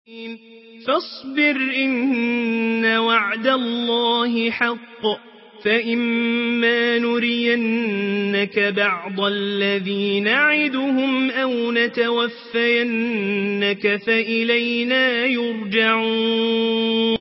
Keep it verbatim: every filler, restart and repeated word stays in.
فاصبر إن وعد الله حق فإما نرينك بعض الذي نعدهم أو نتوفينك فإلينا يرجعون